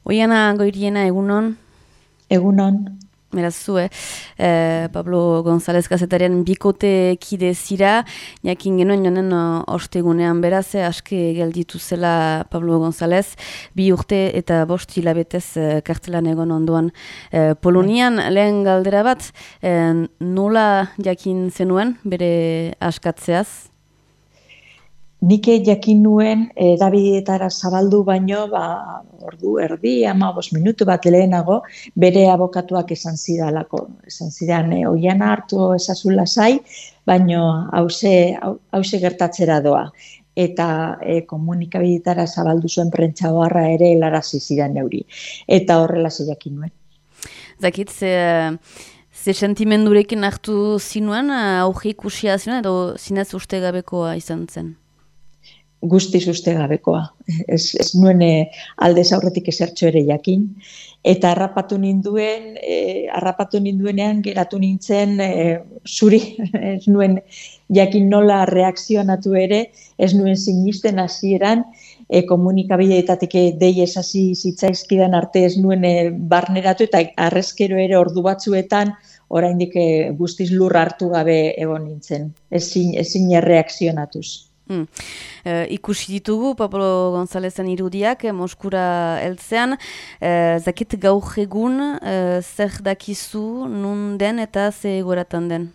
Oiana Goiriena, egunon. Egunon. Beraz zu, Pablo González kazetarian bikote kide zira, jakin genuen jonen ostegunean beraz, aske gelditu zela Pablo González, 2 urte eta 5 hilabetez kartelan egon ondoan Polonian. Lehen galdera bat, nola jakin zenuen bere askatzeaz? Nik jakin nuen edabideetara zabaldu baino, ordu erdi, 15 minutu bat lehenago, bere abokatuak esan zidalako. Esan zidan, Oiana hartu ezazu lasai, baino hause gertatzera doa. Eta komunikabideetara zabaldu zuen prentsa oharra ere helarazi zidan neuri. Eta horrela jakin nuen. Zakit, ze sentimendurekin hartu zinuen, auge ikusia zinuen, edo zinez ustegabekoa izan zen? Guztiz ustegabekoa. Ez nuen aldez aurretik esertxo ere jakin. Eta harrapatu ninduenean geratu nintzen zuri. Ez nuen jakin nola reakzionatu ere, ez nuen sinisten hasieran, komunikabideetatik dei esasi zitzaizkidan arte ez nuen barneratu, eta arrezkero ere ordu batzuetan oraindik guztiz lur hartu gabe egon nintzen. Ezin erreakzionatuz. Ikusi ditugu Pablo Gonzálezen irudiak Moskura heltzean, zakit gaur egun zer dakizu nun den eta ze egoeratan den?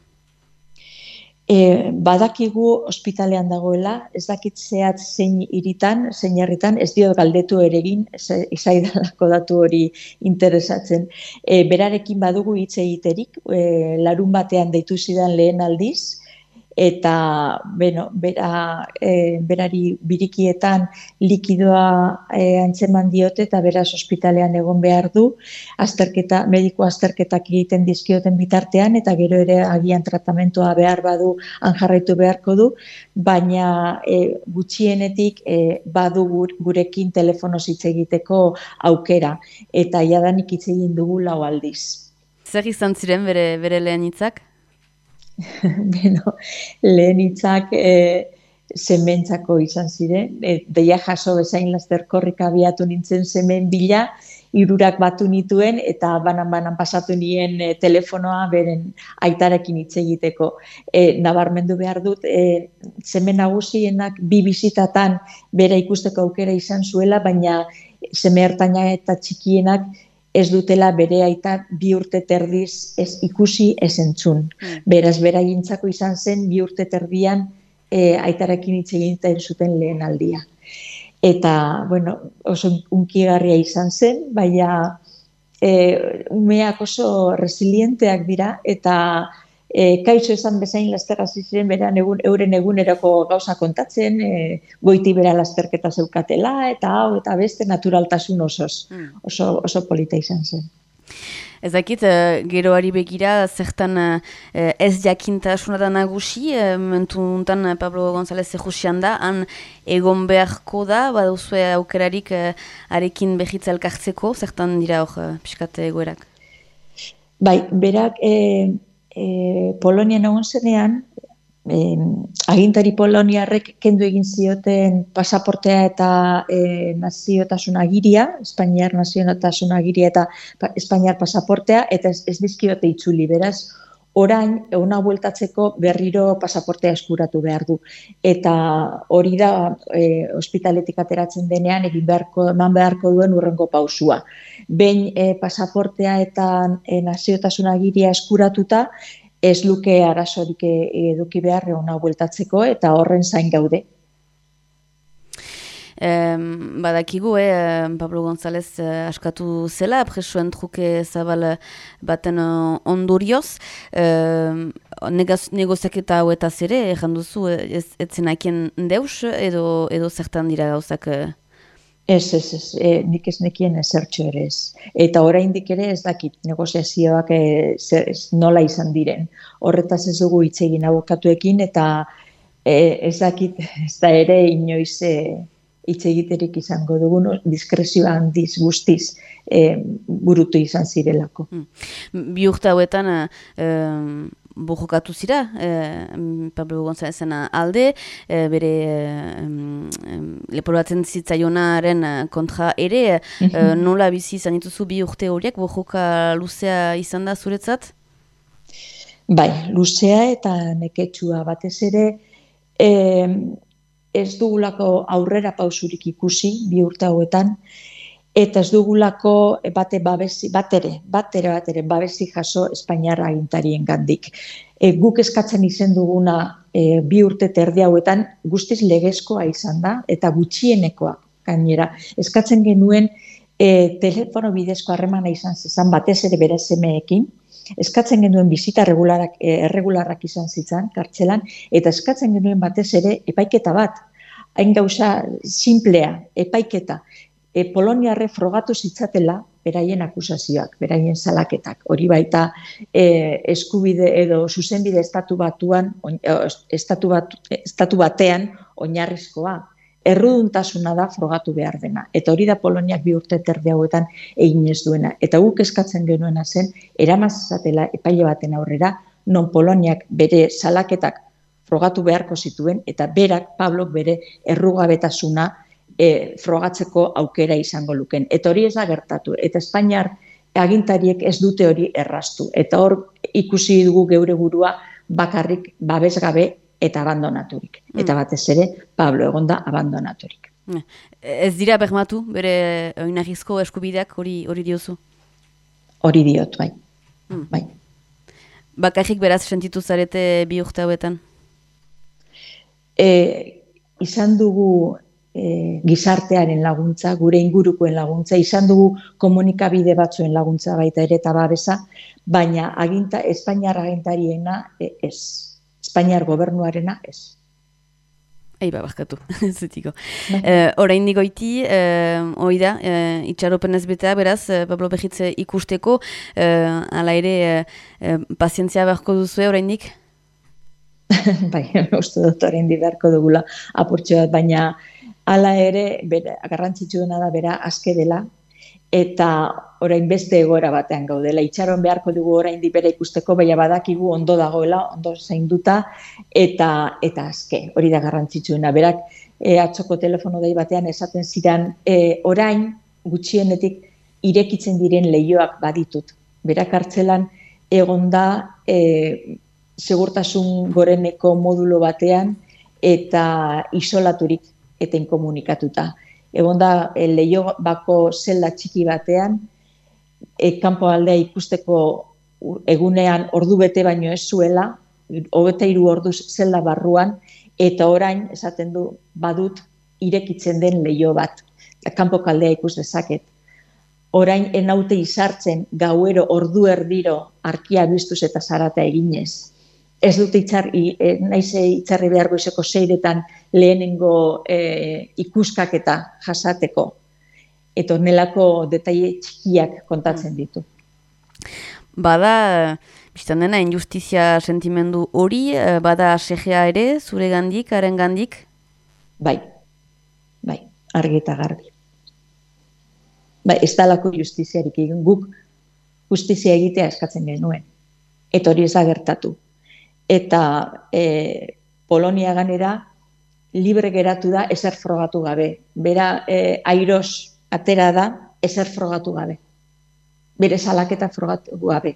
Badakigu ospitalean dagoela, ez dakit zehatz zein hiritan, zein herritan, ez diot galdetu ere egin, izaidalako datu hori interesatzen. Berarekin badugu hitz egiterik, larun batean deitu zidan lehen aldiz, eta berari birikietan likidoa antzeman diote eta beraz ospitalean egon behar du, mediko azterketak egiten dizkioten bitartean, eta gero ere agian tratamentoa behar badu han jarraitu beharko du, baina gutxienetik badu gurekin telefonoz hitz egiteko aukera, eta jadanik hitz egin dugu 4 aldiz. Zer izan ziren bere lehen hitzak? Lehen hitzak sementzako izan ziren, deia jaso bezain laster korrika abiatu nintzen semen bila, 3 batu nituen eta banan pasatu nien telefonoa beren aitarekin hitz egiteko. Nabarmendu behar dut, semen nagusienak 2 bisitatan bera ikusteko aukera izan zuela, baina seme ertaina eta txikienak ez dutela bere aita 2 urte terdiz ez ikusi ez entzun. Beraz, beraientzako izan zen 2 urte terdian aitarekin hitz egiten zuten lehen aldia. Eta, oso unkigarria izan zen, baina umeak oso resilienteak dira, eta kaixo esan bezain laster hasi ziren beran euren eguneroko gauza kontatzen, goiti bera lasterketa zeukatela, eta hau eta beste naturaltasun osoz. Oso polita izan zen. Ez dakit, geroari begira, zertan ez jakintasuna da nagusi, momentu untan Pablo González Ejusian da, han egon beharko da, baduzue aukerarik arekin behitza elkartzeko, zertan dira hor pixkat egoerak? Bai, berak Polonian egon zenean, agintari poloniarrek kendu egin zioten pasaportea eta naziotasun agiria, Espainiar naziotasun agiria eta Espainiar pasaportea, eta ez dizkiote itzuli, beraz, orain, eguna bueltatzeko berriro pasaportea eskuratu behar du. Eta hori da, ospitaletik ateratzen denean, eman beharko duen hurrengo pausua. Behin pasaportea eta naziotasun agiria eskuratuta, ez luke arazorik eduki behar eguna bueltatzeko, eta horren zain gaude. Badakigu, Pablo González askatu zela, presuen truke zabal baten ondorioz, negoziaketa hauetaz ere, erranduzu, ez zenakien deus, edo zertan dira gauzak? Ez, nik ez nekien ezertxo ere ez. Eta oraindik ere ez dakit negoziazioak nola izan diren. Horretaz ez dugu hitz egin abokatuekin, eta ez dakit ez da ere inoiz hitz egiterik izango dugun, diskrezioa handiz guztiz burutu izan zirelako. 2 urte hauetan borrokatu zira, Pablo Gonzalezen alde, bere leporatzen zitzaionaren kontra ere, nola bizi izan dituzu bi urte horiek, borroka luzea izan da zuretzat? Bai, luzea eta neketsua batez ere, ez dugulako aurrera pausurik ikusi bi urte hauetan, eta ez dugulako batere babesi jaso Espainiar agintarien gandik. Guk eskatzen izen duguna bi urte terdi hauetan guztiz legezkoa izan da, eta gutxienekoa gainera. Eskatzen genuen telefono bidezko harremana izan zezan batez ere bere semeekin, eskatzen genuen bizita erregularrak izan zitzan, kartzelan, eta eskatzen genuen batez ere epaiketa bat, hain gauza simplea, epaiketa. Poloniarre frogatu zitzatela beraien akusazioak, beraien salaketak. Hori baita eskubide edo zuzenbide estatu batean oinarrizkoa. Erruduntasuna da frogatu behar dena. Eta hori da Poloniak bi urte terdi hauetan egin ez duena. Eta guk eskatzen genuena zen, eramazatela epaile baten aurrera, non Poloniak bere salaketak frogatu beharko zituen, eta berak, Pablok bere errugabetasuna frogatzeko aukera izango luken. Eta hori ez da gertatu. Eta Espainiar agintariek ez dute hori erraztu. Eta hor ikusi dugu geure burua bakarrik babesgabe eta abandonaturik. Eta batez ere, Pablo egonda abandonaturik. Ez dira bermatu, bere oinarrizko eskubideak hori diozu? Hori diot, bai. Bai. Bakarrik beraz sentitu zarete bi urte hauetan? Izan dugu gizartearen laguntza, gure ingurukoen laguntza, izan dugu komunikabide batzuen laguntza baita ere eta babesa, baina Espainiar agintariena ez. Espainiar gobernuarena ez. Barkatu, zutiko. Oraindik goiti, hori da, itxaropenez betea, beraz, Pablo Begitze ikusteko, hala ere, pazientzia beharko duzue oraindik? Bai, uste dut oraindik beharko dugula apurtxo bat, baina hala ere, garrantzitsuena da bera aske dela, eta orain beste egoera batean gaudela. Itxaron beharko dugu oraindik bera ikusteko, baina badakigu ondo dagoela, ondo zainduta, eta aske, hori da garrantzitsuena. Berak atzoko telefono dei batean esaten zidan, orain gutxienetik irekitzen diren leihoak baditut. Berak kartzelan egonda segurtasun goreneko modulo batean eta isolaturik eta inkomunikatuta. Egon da leiho bako zelda txiki batean, kanpo aldea ikusteko egunean ordu bete baino ez zuela, 23 orduz zelda barruan, eta orain esaten du badut irekitzen den leiho bat, kanpo kaldea ikus dezaket. Orain enaute izartzen gauero ordu erdiro arkia biztuz eta zarata eginez. Ez dut naiz itxarri behar goizeko 6etan lehenengo ikuskaketa jasateko. Eta honelako detaile txikiak kontatzen ditu. Bada, biztan dena, injustizia sentimendu hori, bada segea ere, zure gandik, haren gandik? Bai, argi eta garbi. Bai, ez dalako justiziarik egin, guk justizia egitea eskatzen genuen. Eta hori ez da gertatu. Eta Polonia ganera libre geratu da ezer frogatu gabe. Bera airos atera da ezer frogatu gabe. Bere salaketa frogatu gabe.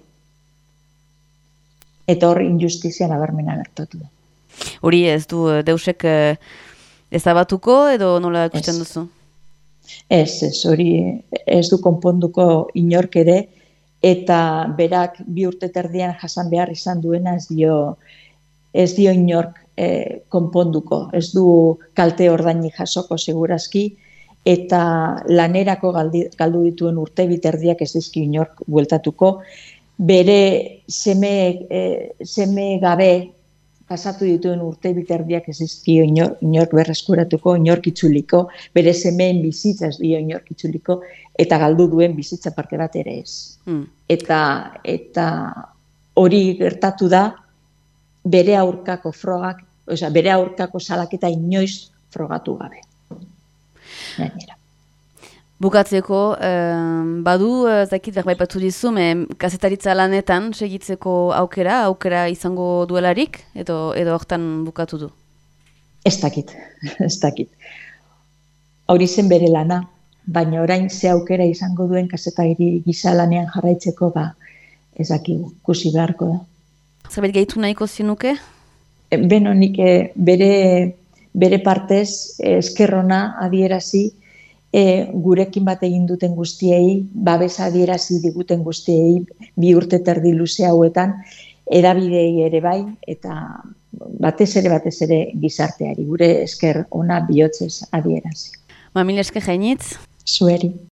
Eta hor injustizia nabarmena gertatu da. Hori ez du deusek ezabatuko edo nola ikusten duzu? Ez, hori ez du konponduko inork ere, eta berak bi urte terdian jasan behar izan duena ez dio inork konponduko. Ez du kalte ordainik jasoko segurazki, eta lanerako galdu dituen urte biterdiak ez dizki inork bueltatuko. Bere seme gabe pasatu dituen urte biterdiak ez dizki inork berreskuratuko, inork itzuliko, bere semeen bizitza ez dio inork itzuliko, eta galdu duen bizitza parte bat ere ez. Eta hori gertatu da bere aurkako frogak, bere aurkako salaketa inoiz frogatu gabe. Gainera. Bukatzeko, badu, zakit berbaipatu dizu, kazetaritza lanetan segitzeko aukera izango duelarik, edo hortan bukatu du? Ez dakit, ez dakit. Hori zen bere lana, baina orain ze aukera izango duen kazetari gisa lanean jarraitzeko, ez dakigu, ikusi beharko da. Zerbait gehitu nahiko zinuke? Beno, nik bere partez eskerrona adierazi, gurekin bat egin duten guztiei, babesa adierazi diguten guztiei, 2 urte terdi luze hauetan, edabidei ere bai, eta batez ere gizarteari, gure esker ona bihotzez adierazi. Mil esker jainitz? Zueri.